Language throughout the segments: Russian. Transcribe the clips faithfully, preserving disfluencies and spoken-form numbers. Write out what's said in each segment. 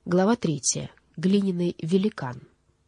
Глава третья. Глиняный великан.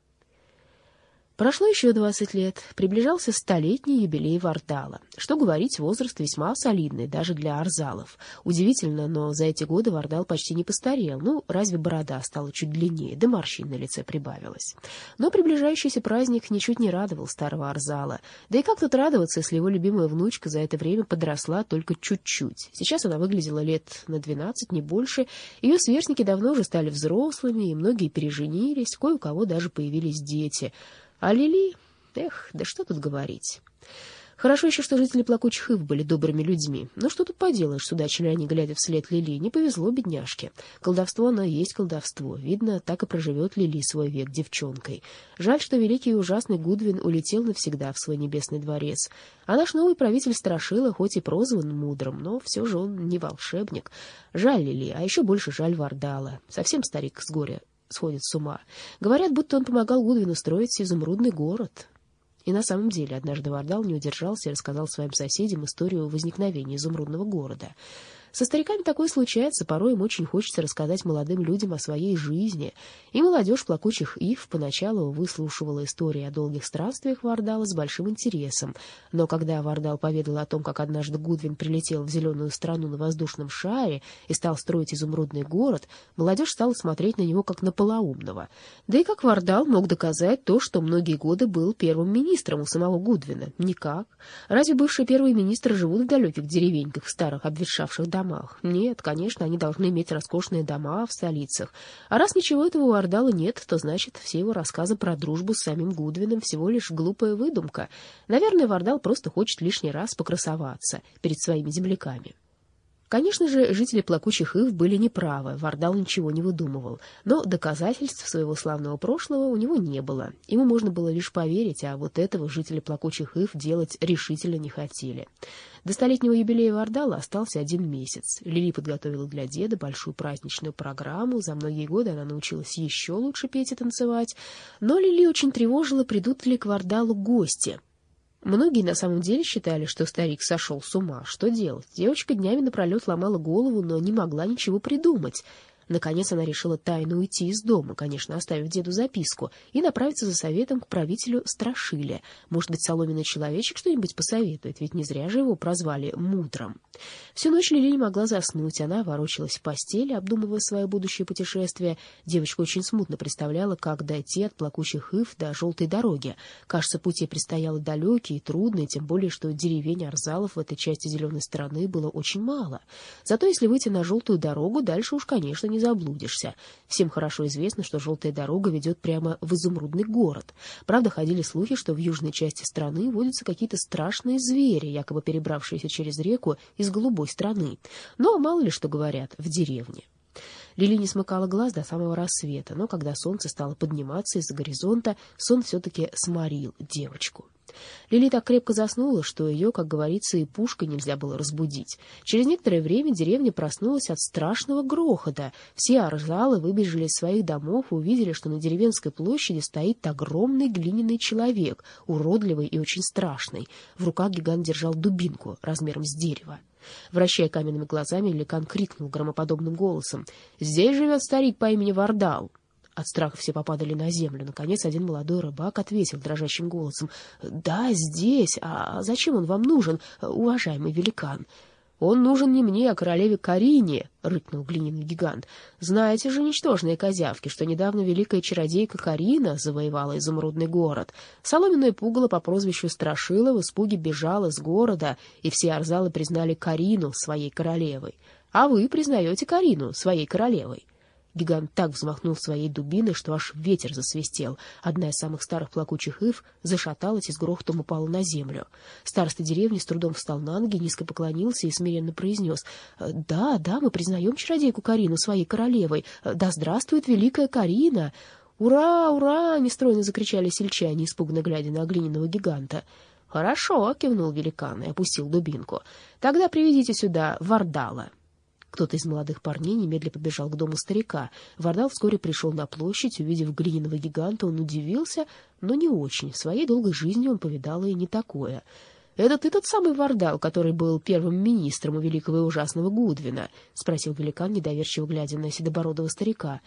Прошло еще двадцать лет, приближался столетний юбилей Вардала. Что говорить, возраст весьма солидный, даже для арзалов. Удивительно, но за эти годы Вардал почти не постарел. Ну, разве борода стала чуть длиннее, да морщин на лице прибавилось. Но приближающийся праздник ничуть не радовал старого арзала. Да и как тут радоваться, если его любимая внучка за это время подросла только чуть-чуть. Сейчас она выглядела лет на двенадцать, не больше. Ее сверстники давно уже стали взрослыми, и многие переженились, кое у кого даже появились дети. А Лили... Эх, да что тут говорить. Хорошо еще, что жители Плакучих Ив были добрыми людьми. Но что тут поделаешь, судачили они, глядя вслед Лили. Не повезло бедняжке. Колдовство, оно и есть колдовство. Видно, так и проживет Лили свой век девчонкой. Жаль, что великий и ужасный Гудвин улетел навсегда в свой небесный дворец. А наш новый правитель Страшила, хоть и прозван мудрым, но все же он не волшебник. Жаль Лили, а еще больше жаль Вардала. Совсем старик с горя сходит с ума. Говорят, будто он помогал Гудвину строить изумрудный город. И на самом деле однажды Вардал не удержался и рассказал своим соседям историю возникновения изумрудного города. Со стариками такое случается, порой им очень хочется рассказать молодым людям о своей жизни. И молодежь Плакучих Ив поначалу выслушивала истории о долгих странствиях Вардала с большим интересом. Но когда Вардал поведал о том, как однажды Гудвин прилетел в зеленую страну на воздушном шаре и стал строить изумрудный город, молодежь стала смотреть на него как на полоумного. Да и как Вардал мог доказать то, что многие годы был первым министром у самого Гудвина? Никак. Разве бывшие первые министры живут в далеких деревеньках, в старых обветшавших домах? Нет, конечно, они должны иметь роскошные дома в столицах. А раз ничего этого у Вардала нет, то значит, все его рассказы про дружбу с самим Гудвином всего лишь глупая выдумка. Наверное, Вардал просто хочет лишний раз покрасоваться перед своими земляками. Конечно же, жители Плакучих Ив были неправы, Вардал ничего не выдумывал, но доказательств своего славного прошлого у него не было. Ему можно было лишь поверить, а вот этого жители Плакучих Ив делать решительно не хотели. До столетнего юбилея Вардала остался один месяц. Лили подготовила для деда большую праздничную программу, за многие годы она научилась еще лучше петь и танцевать, но Лили очень тревожила, придут ли к Вардалу гости. Многие на самом деле считали, что старик сошел с ума. Что делать? Девочка днями напролет ломала голову, но не могла ничего придумать. Наконец она решила тайно уйти из дома, конечно, оставив деду записку, и направиться за советом к правителю Страшиле. Может быть, соломенный человечек что-нибудь посоветует, ведь не зря же его прозвали мудрым. Всю ночь Лили не могла заснуть, она ворочалась в постели, обдумывая свое будущее путешествие. Девочка очень смутно представляла, как дойти от Плакучих Ив до Желтой дороги. Кажется, путь ей предстоял далекий и трудный, тем более, что деревень Арзалов в этой части зеленой страны было очень мало. Зато если выйти на Желтую дорогу, дальше уж, конечно, не заблудишься. Всем хорошо известно, что Желтая дорога ведет прямо в изумрудный город. Правда, ходили слухи, что в южной части страны водятся какие-то страшные звери, якобы перебравшиеся через реку из голубой страны. Но мало ли что говорят в деревне. Лили не смыкала глаз до самого рассвета, но когда солнце стало подниматься из-за горизонта, сон все-таки сморил девочку. Лили так крепко заснула, что ее, как говорится, и пушкой нельзя было разбудить. Через некоторое время деревня проснулась от страшного грохота. Все арзалы выбежали из своих домов и увидели, что на деревенской площади стоит огромный глиняный человек, уродливый и очень страшный. В руках гигант держал дубинку размером с дерево. Вращая каменными глазами, великан крикнул громоподобным голосом: «Здесь живет старик по имени Вардал!» От страха все попадали на землю. Наконец, один молодой рыбак ответил дрожащим голосом: «Да, здесь. А зачем он вам нужен, уважаемый великан?» «Он нужен не мне, а королеве Карине», — рыкнул глиняный гигант. «Знаете же, ничтожные козявки, что недавно великая чародейка Карина завоевала изумрудный город. Соломенное пугало по прозвищу Страшила в испуге бежал из города, и все арзалы признали Карину своей королевой. А вы признаете Карину своей королевой?» Гигант так взмахнул своей дубиной, что аж ветер засвистел. Одна из самых старых Плакучих Ив зашаталась и с грохотом упала на землю. Староста деревни с трудом встал на ноги, низко поклонился и смиренно произнес: «Да, да, мы признаем чародейку Карину своей королевой. Да здравствует великая Карина!» «Ура, ура!» — нестройно закричали сельчане, испуганно глядя на глиняного гиганта. «Хорошо!» — кивнул великан и опустил дубинку. «Тогда приведите сюда Вардала». Кто-то из молодых парней немедленно побежал к дому старика. Вардал вскоре пришел на площадь. Увидев глиняного гиганта, он удивился, но не очень. В своей долгой жизни он повидал и не такое. — Это ты тот самый Вардал, который был первым министром у великого и ужасного Гудвина? — спросил великан, недоверчиво глядя на седобородого старика. —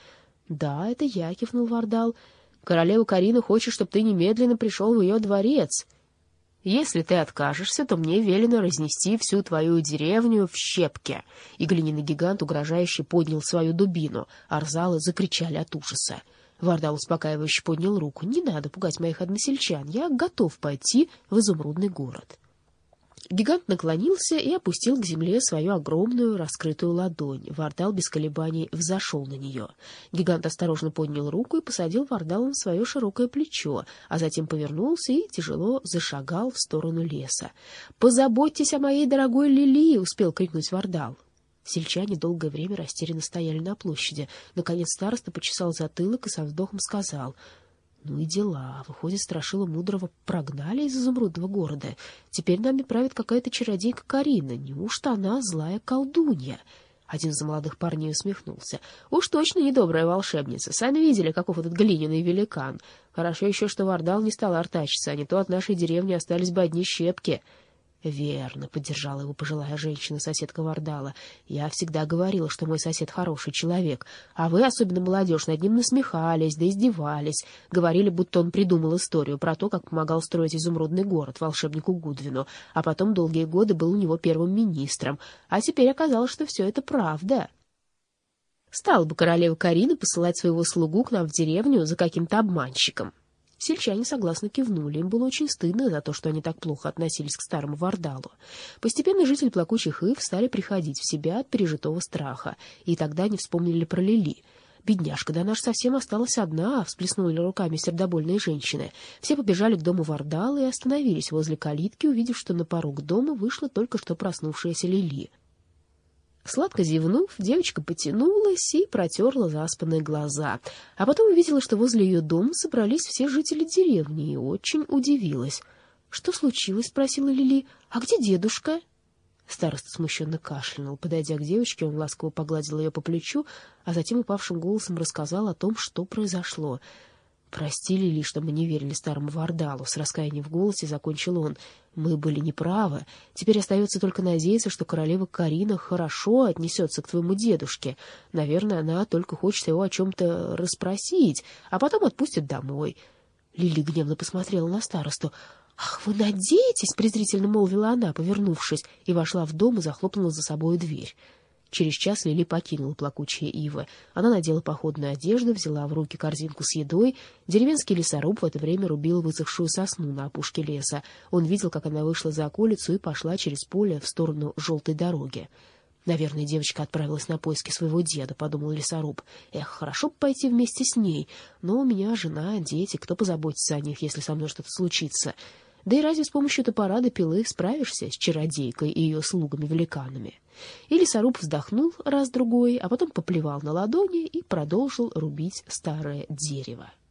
— Да, это я, — кивнул Вардал. — Королева Карина хочет, чтобы ты немедленно пришел в ее дворец. Если ты откажешься, то мне велено разнести всю твою деревню в щепки. И глиняный гигант угрожающе поднял свою дубину. Арзалы закричали от ужаса. Вардал успокаивающе поднял руку. — Не надо пугать моих односельчан. Я готов пойти в изумрудный город. Гигант наклонился и опустил к земле свою огромную раскрытую ладонь. Вардал без колебаний взошел на нее. Гигант осторожно поднял руку и посадил Вардала на свое широкое плечо, а затем повернулся и тяжело зашагал в сторону леса. — Позаботьтесь о моей дорогой Лили! — успел крикнуть Вардал. Сельчане долгое время растерянно стояли на площади. Наконец староста почесал затылок и со вздохом сказал: «Ну и дела. Выходит, страшила мудрого прогнали из изумрудного города. Теперь нами правит какая-то чародейка Карина. Неужто она злая колдунья?» Один из молодых парней усмехнулся. «Уж точно недобрая волшебница. Сами видели, каков этот глиняный великан. Хорошо еще, что Вардал не стал артачиться, а не то от нашей деревни остались бы одни щепки». «Верно», — поддержала его пожилая женщина, соседка Вардала. «Я всегда говорила, что мой сосед хороший человек, а вы, особенно молодежь, над ним насмехались, да издевались, говорили, будто он придумал историю про то, как помогал строить изумрудный город волшебнику Гудвину, а потом долгие годы был у него первым министром, а теперь оказалось, что все это правда». Стала бы королева Карина посылать своего слугу к нам в деревню за каким-то обманщиком. Сельчане согласно кивнули. Им было очень стыдно за то, что они так плохо относились к старому Вардалу. Постепенно жители Плакучих Ив стали приходить в себя от пережитого страха, и тогда они вспомнили про Лили. «Бедняжка, да она ж совсем осталась одна», — всплеснули руками сердобольные женщины. Все побежали к дому Вардала и остановились возле калитки, увидев, что на порог дома вышла только что проснувшаяся Лили. Сладко зевнув, девочка потянулась и протерла заспанные глаза, а потом увидела, что возле ее дома собрались все жители деревни, и очень удивилась. — Что случилось? — спросила Лили. — А где дедушка? Староста смущенно кашлянул. Подойдя к девочке, он ласково погладил ее по плечу, а затем упавшим голосом рассказал о том, что произошло. «Прости, Лили, что мы не верили старому Вардалу», — с раскаянием в голосе закончил он. «Мы были неправы. Теперь остается только надеяться, что королева Карина хорошо отнесется к твоему дедушке. Наверное, она только хочет его о чем-то расспросить, а потом отпустит домой». Лили гневно посмотрела на старосту. «Ах, вы надеетесь?» — презрительно молвила она, повернувшись, и вошла в дом и захлопнула за собой дверь. Через час Лили покинула Плакучие Ивы. Она надела походную одежду, взяла в руки корзинку с едой. Деревенский лесоруб в это время рубил высохшую сосну на опушке леса. Он видел, как она вышла за околицу и пошла через поле в сторону желтой дороги. «Наверное, девочка отправилась на поиски своего деда», — подумал лесоруб. «Эх, хорошо бы пойти вместе с ней, но у меня жена, дети, кто позаботится о них, если со мной что-то случится? Да и разве с помощью топора да пилы справишься с чародейкой и ее слугами-великанами?» И лесоруб вздохнул раз-другой, а потом поплевал на ладони и продолжил рубить старое дерево.